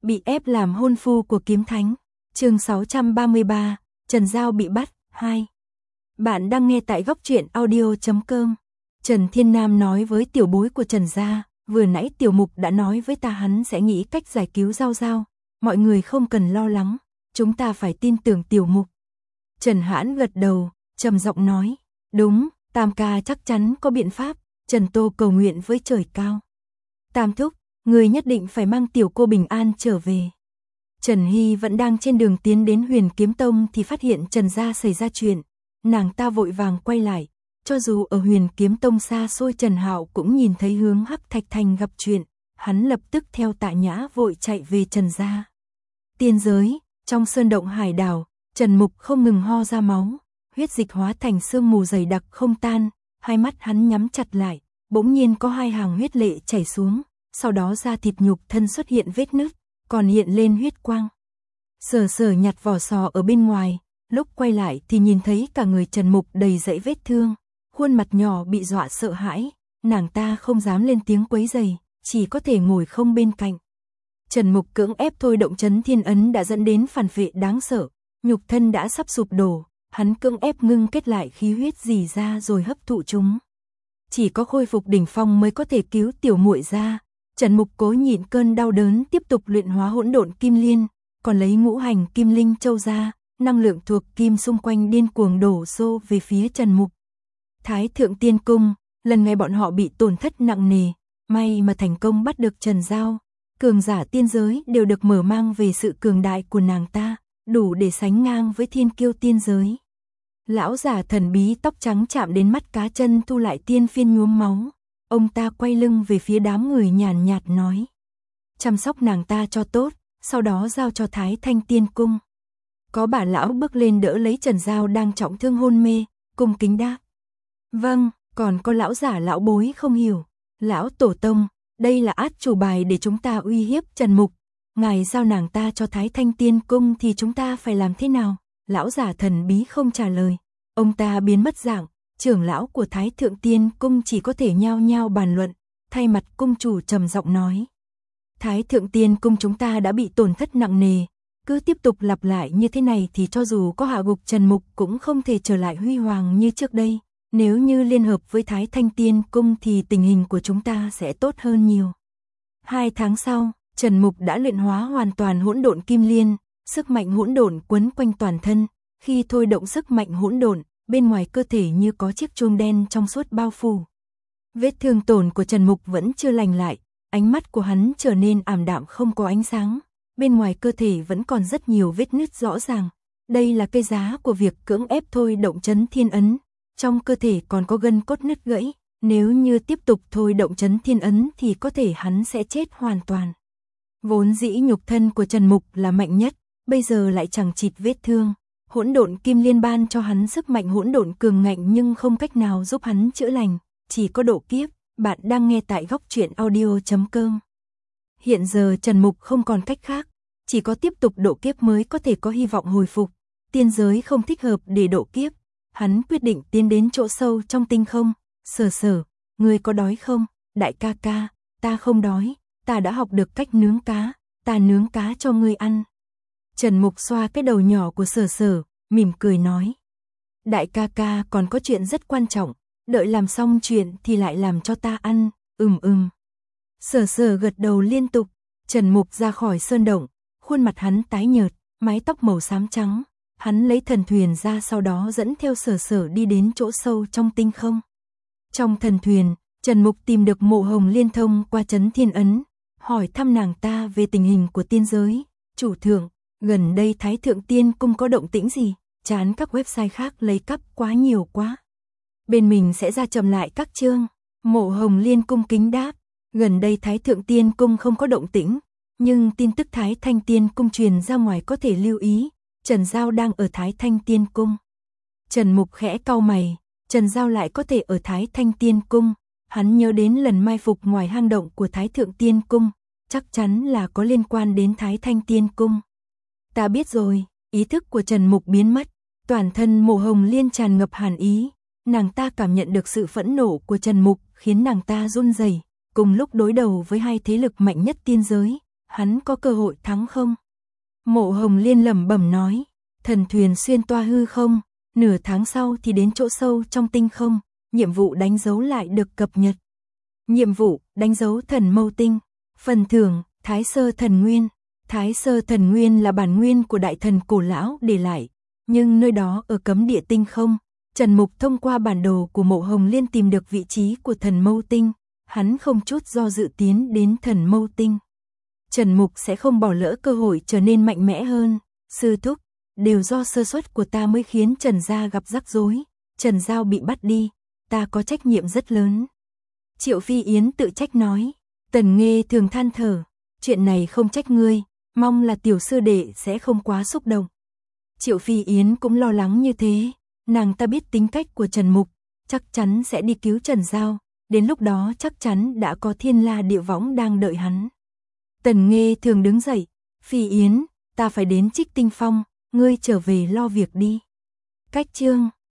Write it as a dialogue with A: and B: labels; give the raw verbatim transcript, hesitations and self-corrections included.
A: Bị ép làm hôn phu của kiếm thánh. Chương sáu trăm ba mươi ba, Trần Giao bị bắt, hai. Bạn đang nghe tại góc truyện audio chấm com. Trần Thiên Nam nói với tiểu bối của Trần gia, vừa nãy tiểu mục đã nói với ta hắn sẽ nghĩ cách giải cứu Giao Giao, mọi người không cần lo lắng, chúng ta phải tin tưởng tiểu mục. Trần Hãn gật đầu, trầm giọng nói, đúng, Tam ca chắc chắn có biện pháp. Trần Tô cầu nguyện với trời cao. Tam thúc, người nhất định phải mang tiểu cô bình an trở về. Trần Hy vẫn đang trên đường tiến đến Huyền Kiếm Tông thì phát hiện Trần gia xảy ra chuyện, nàng ta vội vàng quay lại, cho dù ở Huyền Kiếm Tông xa xôi Trần Hạo cũng nhìn thấy hướng Hắc Thạch Thành gặp chuyện, hắn lập tức theo Tạ Nhã vội chạy về Trần gia. Tiên giới, trong sơn động hải đảo, Trần Mục không ngừng ho ra máu, huyết dịch hóa thành sương mù dày đặc không tan, hai mắt hắn nhắm chặt lại, bỗng nhiên có hai hàng huyết lệ chảy xuống, sau đó da thịt nhục thân xuất hiện vết nứt, còn hiện lên huyết quang. Sở Sở nhặt vỏ sò ở bên ngoài, lúc quay lại thì nhìn thấy cả người Trần Mục đầy dẫy vết thương, khuôn mặt nhỏ bị dọa sợ hãi, nàng ta không dám lên tiếng quấy rầy, chỉ có thể ngồi không bên cạnh. Trần Mục cưỡng ép thôi động chấn thiên ấn đã dẫn đến phản vệ đáng sợ, nhục thân đã sắp sụp đổ, hắn cưỡng ép ngưng kết lại khí huyết dì ra rồi hấp thụ chúng. Chỉ có khôi phục đỉnh phong mới có thể cứu tiểu muội ra. Trần Mục cố nhịn cơn đau đớn tiếp tục luyện hóa hỗn độn kim liên, còn lấy ngũ hành kim linh châu ra, năng lượng thuộc kim xung quanh điên cuồng đổ xô về phía Trần Mục. Thái Thượng Tiên Cung, lần này bọn họ bị tổn thất nặng nề, may mà thành công bắt được Trần Giao. Cường giả tiên giới đều được mở mang về sự cường đại của nàng ta, đủ để sánh ngang với thiên kiêu tiên giới. Lão giả thần bí tóc trắng chạm đến mắt cá chân thu lại tiên phiên nhuốm máu. Ông ta quay lưng về phía đám người nhàn nhạt nói. Chăm sóc nàng ta cho tốt, sau đó giao cho Thái Thanh Tiên Cung. Có bà lão bước lên đỡ lấy Trần Giao đang trọng thương hôn mê, cung kính đáp. Vâng, còn có lão giả lão bối không hiểu. Lão tổ tông, đây là át chủ bài để chúng ta uy hiếp Trần Mục. Ngài giao nàng ta cho Thái Thanh Tiên Cung thì chúng ta phải làm thế nào? Lão giả thần bí không trả lời. Ông ta biến mất dạng, trưởng lão của Thái Thượng Tiên Cung chỉ có thể nhao nhao bàn luận, thay mặt cung chủ trầm giọng nói. Thái Thượng Tiên Cung chúng ta đã bị tổn thất nặng nề, cứ tiếp tục lặp lại như thế này thì cho dù có hạ gục Trần Mục cũng không thể trở lại huy hoàng như trước đây. Nếu như liên hợp với Thái Thanh Tiên Cung thì tình hình của chúng ta sẽ tốt hơn nhiều. Hai tháng sau, Trần Mục đã luyện hóa hoàn toàn hỗn độn kim liên, sức mạnh hỗn độn quấn quanh toàn thân, khi thôi động sức mạnh hỗn độn, bên ngoài cơ thể như có chiếc chuông đen trong suốt bao phủ. Vết thương tổn của Trần Mục vẫn chưa lành lại, ánh mắt của hắn trở nên ảm đạm không có ánh sáng, bên ngoài cơ thể vẫn còn rất nhiều vết nứt rõ ràng. Đây là cái giá của việc cưỡng ép thôi động chấn thiên ấn, trong cơ thể còn có gân cốt nứt gãy, nếu như tiếp tục thôi động chấn thiên ấn thì có thể hắn sẽ chết hoàn toàn. Vốn dĩ nhục thân của Trần Mục là mạnh nhất, bây giờ lại chẳng chịt vết thương. Hỗn độn kim liên ban cho hắn sức mạnh hỗn độn cường ngạnh nhưng không cách nào giúp hắn chữa lành, chỉ có độ kiếp. Bạn đang nghe tại góc truyện audio chấm com. Hiện giờ Trần Mục không còn cách khác, chỉ có tiếp tục độ kiếp mới có thể có hy vọng hồi phục. Tiên giới không thích hợp để độ kiếp, hắn quyết định tiến đến chỗ sâu trong tinh không. Sở Sở, ngươi có đói không? Đại ca ca, ta không đói, ta đã học được cách nướng cá, ta nướng cá cho ngươi ăn. Trần Mục xoa cái đầu nhỏ của Sở Sở, mỉm cười nói. Đại ca ca còn có chuyện rất quan trọng, đợi làm xong chuyện thì lại làm cho ta ăn, ừm ừm. Sở Sở gật đầu liên tục, Trần Mục ra khỏi sơn động, khuôn mặt hắn tái nhợt, mái tóc màu xám trắng. Hắn lấy thần thuyền ra sau đó dẫn theo Sở Sở đi đến chỗ sâu trong tinh không. Trong thần thuyền, Trần Mục tìm được Mộ Hồng liên thông qua chấn thiên ấn, hỏi thăm nàng ta về tình hình của tiên giới. Chủ thượng, gần đây Thái Thượng Tiên Cung có động tĩnh gì? Chán các website khác lấy cắp quá nhiều quá. Bên mình sẽ ra chậm lại các chương. Mộ Hồng liên cung kính đáp. Gần đây Thái Thượng Tiên Cung không có động tĩnh, nhưng tin tức Thái Thanh Tiên Cung truyền ra ngoài có thể lưu ý. Trần Giao đang ở Thái Thanh Tiên Cung. Trần Mục khẽ cau mày, Trần Giao lại có thể ở Thái Thanh Tiên Cung. Hắn nhớ đến lần mai phục ngoài hang động của Thái Thượng Tiên Cung, chắc chắn là có liên quan đến Thái Thanh Tiên Cung. Ta biết rồi, ý thức của Trần Mục biến mất, toàn thân Mộ Hồng liên tràn ngập hàn ý, nàng ta cảm nhận được sự phẫn nộ của Trần Mục khiến nàng ta run rẩy, cùng lúc đối đầu với hai thế lực mạnh nhất tiên giới, hắn có cơ hội thắng không? Mộ Hồng Liên lẩm bẩm nói, thần thuyền xuyên toa hư không, nửa tháng sau thì đến chỗ sâu trong tinh không, nhiệm vụ đánh dấu lại được cập nhật. Nhiệm vụ, đánh dấu thần mâu tinh, phần thưởng, Thái Sơ Thần Nguyên. Thái Sơ Thần Nguyên là bản nguyên của đại thần cổ lão để lại, nhưng nơi đó ở cấm địa tinh không, Trần Mục thông qua bản đồ của Mộ Hồng Liên tìm được vị trí của thần mâu tinh, hắn không chút do dự tiến đến thần mâu tinh. Trần Mục sẽ không bỏ lỡ cơ hội trở nên mạnh mẽ hơn, sư thúc, đều do sơ suất của ta mới khiến Trần gia gặp rắc rối, Trần Giao bị bắt đi, ta có trách nhiệm rất lớn. Triệu Phi Yến tự trách nói, Tần Nghê thường than thở, chuyện này không trách ngươi, mong là tiểu sư đệ sẽ không quá xúc động. Triệu Phi Yến cũng lo lắng như thế, nàng ta biết tính cách của Trần Mục, chắc chắn sẽ đi cứu Trần Giao, đến lúc đó chắc chắn đã có thiên la địa võng đang đợi hắn. Tần Nghê thường đứng dậy, Phi Yến, ta phải đến Trích Tinh Phong, ngươi trở về lo việc đi. Cách chương